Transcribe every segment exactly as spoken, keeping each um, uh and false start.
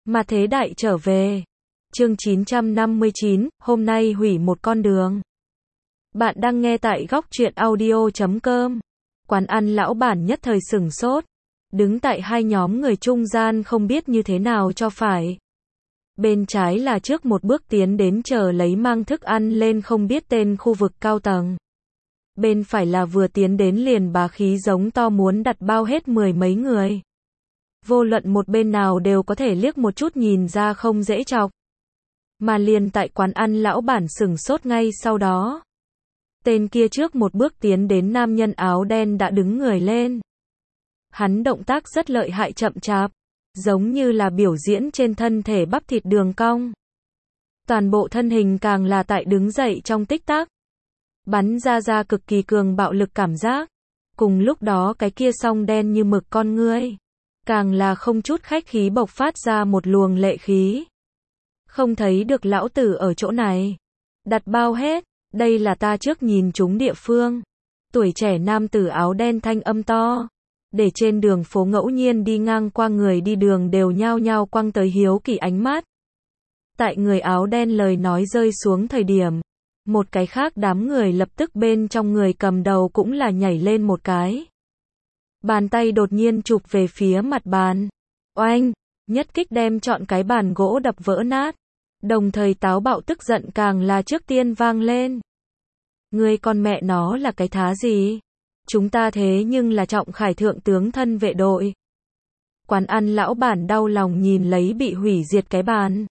Mà thế đại trở về. Chương chín trăm năm mươi chín, hôm nay hủy một con đường. Bạn đang nghe tại góc truyện audio chấm com. Quán ăn lão bản nhất thời sửng sốt. Đứng tại hai nhóm người trung gian không biết như thế nào cho phải. Bên trái là trước một bước tiến đến chờ lấy mang thức ăn lên không biết tên khu vực cao tầng. Bên phải là vừa tiến đến liền bá khí giống to muốn đặt bao hết mười mấy người. Vô luận một bên nào đều có thể liếc một chút nhìn ra không dễ chọc. Mà liền tại quán ăn lão bản sửng sốt ngay sau đó. Tên kia trước một bước tiến đến nam nhân áo đen đã đứng người lên. Hắn động tác rất lợi hại chậm chạp, giống như là biểu diễn trên thân thể bắp thịt đường cong. Toàn bộ thân hình càng là tại đứng dậy trong tích tắc. Bắn ra ra cực kỳ cường bạo lực cảm giác. Cùng lúc đó cái kia song đen như mực con ngươi. Càng là không chút khách khí bộc phát ra một luồng lệ khí. Không thấy được lão tử ở chỗ này. Đặt bao hết, đây là ta trước nhìn chúng địa phương. Tuổi trẻ nam tử áo đen thanh âm to. Để trên đường phố ngẫu nhiên đi ngang qua người đi đường đều nhao nhao quăng tới hiếu kỳ ánh mắt. Tại người áo đen lời nói rơi xuống thời điểm. Một cái khác đám người lập tức bên trong người cầm đầu cũng là nhảy lên một cái. Bàn tay đột nhiên chụp về phía mặt bàn. Oanh, nhất kích đem trọn cái bàn gỗ đập vỡ nát. Đồng thời táo bạo tức giận càng là trước tiên vang lên. Ngươi con mẹ nó là cái thá gì? Chúng ta thế nhưng là Trọng Khải thượng tướng thân vệ đội. Quán ăn lão bản đau lòng nhìn lấy bị hủy diệt cái bàn.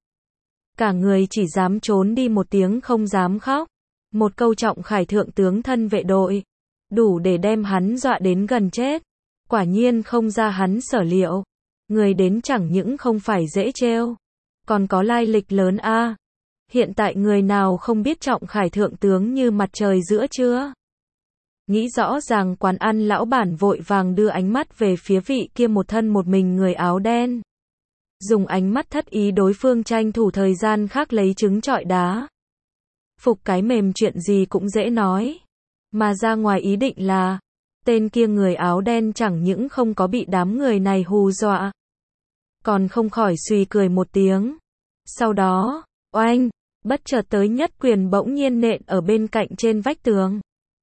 Cả người chỉ dám trốn đi một tiếng không dám khóc. Một câu Trọng Khải thượng tướng thân vệ đội. Đủ để đem hắn dọa đến gần chết. Quả nhiên không ra hắn sở liệu. Người đến chẳng những không phải dễ trêu. Còn có lai lịch lớn a. À. Hiện tại người nào không biết Trọng Khải thượng tướng như mặt trời giữa trưa. Nghĩ rõ ràng quán ăn lão bản vội vàng đưa ánh mắt về phía vị kia một thân một mình người áo đen. Dùng ánh mắt thất ý đối phương tranh thủ thời gian khác lấy trứng trọi đá. Phục cái mềm chuyện gì cũng dễ nói. Mà ra ngoài ý định là, tên kia người áo đen chẳng những không có bị đám người này hù dọa. Còn không khỏi suy cười một tiếng. Sau đó, oanh, bất chợt tới nhất quyền bỗng nhiên nện ở bên cạnh trên vách tường.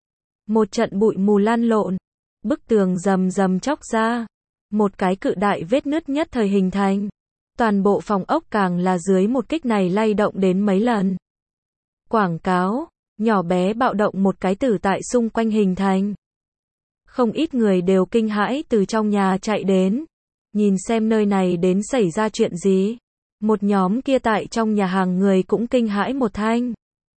Một trận bụi mù lan lộn. Bức tường rầm rầm chóc ra. Một cái cự đại vết nứt nhất thời hình thành. Toàn bộ phòng ốc càng là dưới một kích này lay động đến mấy lần. Quảng cáo, nhỏ bé bạo động một cái tử tại xung quanh hình thành. Không ít người đều kinh hãi từ trong nhà chạy đến. Nhìn xem nơi này đến xảy ra chuyện gì. Một nhóm kia tại trong nhà hàng người cũng kinh hãi một thanh.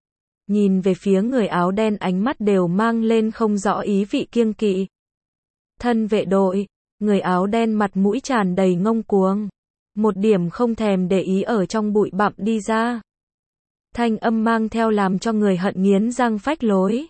Nhìn về phía người áo đen ánh mắt đều mang lên không rõ ý vị kiêng kỵ. Thân vệ đội, người áo đen mặt mũi tràn đầy ngông cuồng. Một điểm không thèm để ý ở trong bụi bặm đi ra. Thanh âm mang theo làm cho người hận nghiến răng phách lối.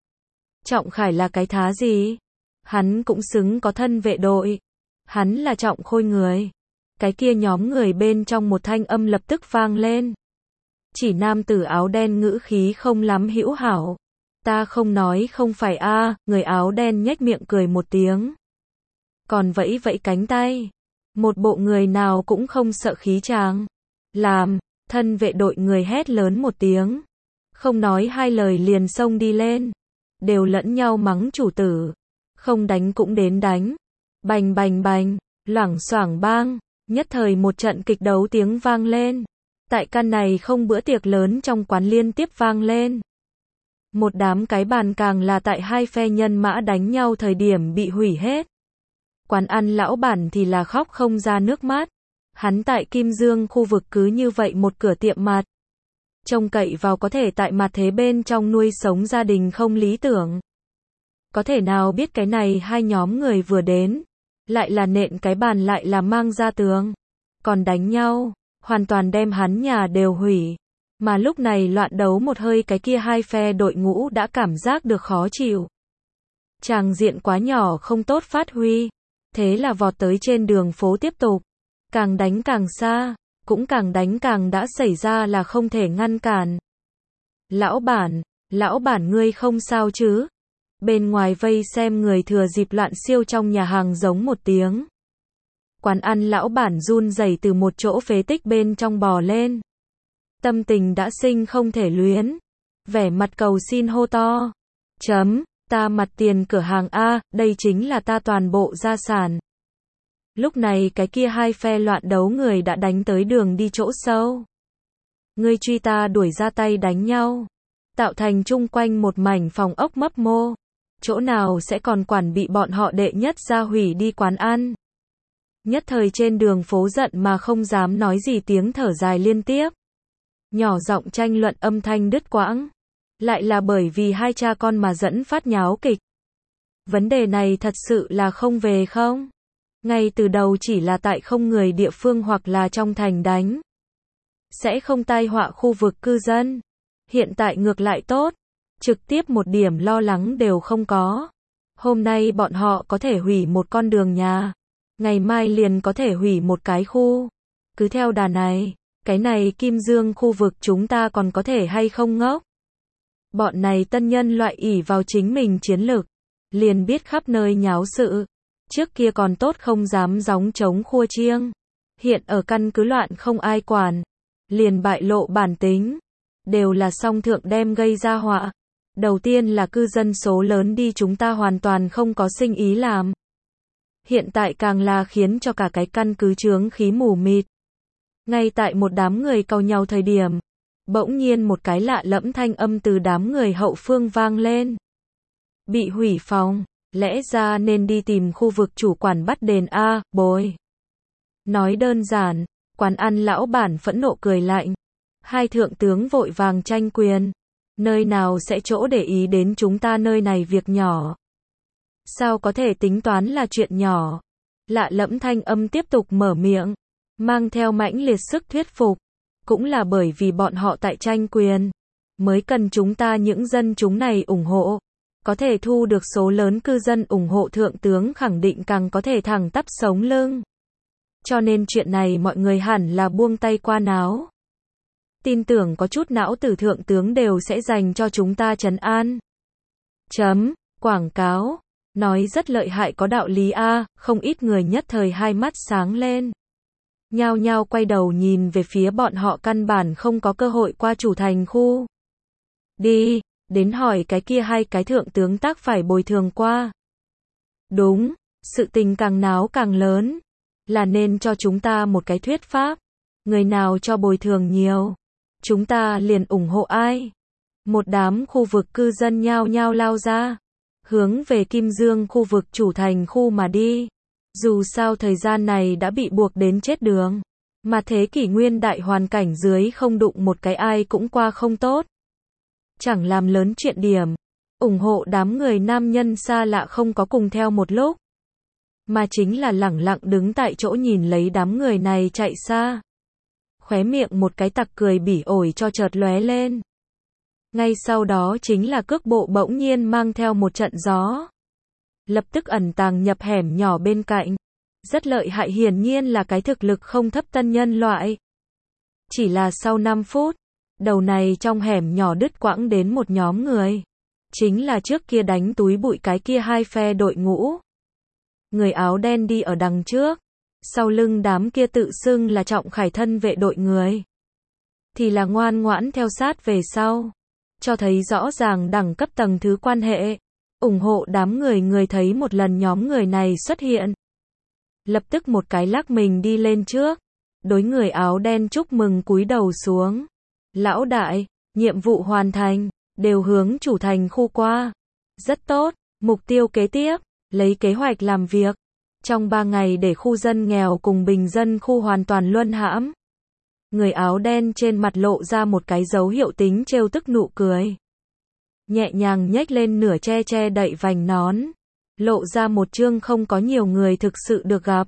Trọng Khải là cái thá gì? Hắn cũng xứng có thân vệ đội. Hắn là Trọng Khôi người. Cái kia nhóm người bên trong một thanh âm lập tức vang lên. Chỉ nam tử áo đen ngữ khí không lắm hữu hảo. Ta không nói không phải a. À, người áo đen nhếch miệng cười một tiếng. Còn vẫy vẫy cánh tay. Một bộ người nào cũng không sợ khí tràng. Làm, thân vệ đội người hét lớn một tiếng. Không nói hai lời liền xông đi lên. Đều lẫn nhau mắng chủ tử. Không đánh cũng đến đánh. Bành bành bành, loảng xoảng bang. Nhất thời một trận kịch đấu tiếng vang lên. Tại căn này không bữa tiệc lớn trong quán liên tiếp vang lên. Một đám cái bàn càng là tại hai phe nhân mã đánh nhau thời điểm bị hủy hết. Quán ăn lão bản thì là khóc không ra nước mắt. Hắn tại Kim Dương khu vực cứ như vậy một cửa tiệm mặt. Trông cậy vào có thể tại mặt thế bên trong nuôi sống gia đình không lý tưởng. Có thể nào biết cái này hai nhóm người vừa đến. Lại là nện cái bàn lại là mang ra tường. Còn đánh nhau. Hoàn toàn đem hắn nhà đều hủy. Mà lúc này loạn đấu một hơi cái kia hai phe đội ngũ đã cảm giác được khó chịu. Tràng diện quá nhỏ không tốt phát huy. Thế là vọt tới trên đường phố tiếp tục. Càng đánh càng xa. Cũng càng đánh càng đã xảy ra là không thể ngăn cản. Lão bản, lão bản ngươi không sao chứ? Bên ngoài vây xem người thừa dịp loạn siêu trong nhà hàng giống một tiếng. Quán ăn lão bản run rẩy từ một chỗ phế tích bên trong bò lên. Tâm tình đã sinh không thể luyến. Vẻ mặt cầu xin hô to. Chấm, ta mặt tiền cửa hàng A, đây chính là ta toàn bộ gia sản. Lúc này cái kia hai phe loạn đấu người đã đánh tới đường đi chỗ sâu. Ngươi truy ta đuổi ra tay đánh nhau. Tạo thành chung quanh một mảnh phòng ốc mấp mô. Chỗ nào sẽ còn quản bị bọn họ đệ nhất ra hủy đi quán ăn. Nhất thời trên đường phố giận mà không dám nói gì, tiếng thở dài liên tiếp. Nhỏ giọng tranh luận âm thanh đứt quãng. Lại là bởi vì hai cha con mà dẫn phát nháo kịch. Vấn đề này thật sự là không về không? Ngay từ đầu chỉ là tại không người địa phương hoặc là trong thành đánh. Sẽ không tai họa khu vực cư dân. Hiện tại ngược lại tốt. Trực tiếp một điểm lo lắng đều không có. Hôm nay bọn họ có thể hủy một con đường nhà. Ngày mai liền có thể hủy một cái khu. Cứ theo đà này, cái này Kim Dương khu vực chúng ta còn có thể hay không ngốc? Bọn này tân nhân loại ỷ vào chính mình chiến lực. Liền biết khắp nơi nháo sự. Trước kia còn tốt không dám gióng trống khua chiêng. Hiện ở căn cứ loạn không ai quản. Liền bại lộ bản tính. Đều là song thượng đem gây ra họa. Đầu tiên là cư dân số lớn đi, chúng ta hoàn toàn không có sinh ý làm. Hiện tại càng là khiến cho cả cái căn cứ chướng khí mù mịt. Ngay tại một đám người cau nhau thời điểm, bỗng nhiên một cái lạ lẫm thanh âm từ đám người hậu phương vang lên. Bị hủy phòng, lẽ ra nên đi tìm khu vực chủ quản bắt đền a, bồi. Nói đơn giản, quán ăn lão bản phẫn nộ cười lạnh. Hai thượng tướng vội vàng tranh quyền. Nơi nào sẽ chỗ để ý đến chúng ta, nơi này việc nhỏ. Sao có thể tính toán là chuyện nhỏ? Lạ lẫm thanh âm tiếp tục mở miệng, mang theo mãnh liệt sức thuyết phục. Cũng là bởi vì bọn họ tại tranh quyền, mới cần chúng ta những dân chúng này ủng hộ. Có thể thu được số lớn cư dân ủng hộ, thượng tướng khẳng định càng có thể thẳng tắp sống lưng. Cho nên chuyện này mọi người hẳn là buông tay qua náo. Tin tưởng có chút não tử thượng tướng đều sẽ dành cho chúng ta trấn an. Chấm, quảng cáo. Nói rất lợi hại, có đạo lý a, không ít người nhất thời hai mắt sáng lên. Nhao nhao quay đầu nhìn về phía bọn họ căn bản không có cơ hội qua chủ thành khu. Đi, đến hỏi cái kia hai cái thượng tướng tác phải bồi thường qua. Đúng, sự tình càng náo càng lớn. Là nên cho chúng ta một cái thuyết pháp. Người nào cho bồi thường nhiều, chúng ta liền ủng hộ ai. Một đám khu vực cư dân nhao nhao lao ra. Hướng về Kim Dương khu vực chủ thành khu mà đi. Dù sao thời gian này đã bị buộc đến chết đường. Mà thế kỷ nguyên đại hoàn cảnh dưới không đụng một cái ai cũng qua không tốt. Chẳng làm lớn chuyện điểm. Ủng hộ đám người nam nhân xa lạ không có cùng theo một lúc. Mà chính là lẳng lặng đứng tại chỗ nhìn lấy đám người này chạy xa. Khóe miệng một cái tặc cười bỉ ổi cho chợt lóe lên. Ngay sau đó chính là cước bộ bỗng nhiên mang theo một trận gió. Lập tức ẩn tàng nhập hẻm nhỏ bên cạnh. Rất lợi hại, hiển nhiên là cái thực lực không thấp tân nhân loại. Chỉ là sau năm phút, đầu này trong hẻm nhỏ đứt quãng đến một nhóm người. Chính là trước kia đánh túi bụi cái kia hai phe đội ngũ. Người áo đen đi ở đằng trước. Sau lưng đám kia tự xưng là trọng khải thân vệ đội người. Thì là ngoan ngoãn theo sát về sau. Cho thấy rõ ràng đẳng cấp tầng thứ quan hệ. Ủng hộ đám người người thấy một lần nhóm người này xuất hiện. Lập tức một cái lắc mình đi lên trước. Đối người áo đen chúc mừng cúi đầu xuống. Lão đại, nhiệm vụ hoàn thành, đều hướng chủ thành khu qua. Rất tốt, mục tiêu kế tiếp, lấy kế hoạch làm việc. Trong ba ngày để khu dân nghèo cùng bình dân khu hoàn toàn luân hãm. Người áo đen trên mặt lộ ra một cái dấu hiệu tính trêu tức nụ cười. Nhẹ nhàng nhếch lên nửa che che đậy vành nón. Lộ ra một chương không có nhiều người thực sự được gặp.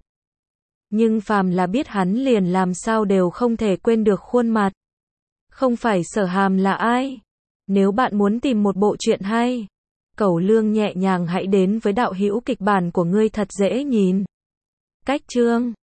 Nhưng phàm là biết hắn liền làm sao đều không thể quên được khuôn mặt. Không phải Sở Hàm là ai? Nếu bạn muốn tìm một bộ truyện hay, Cẩu Lương nhẹ nhàng hãy đến với đạo hữu kịch bản của ngươi thật dễ nhìn. Cách chương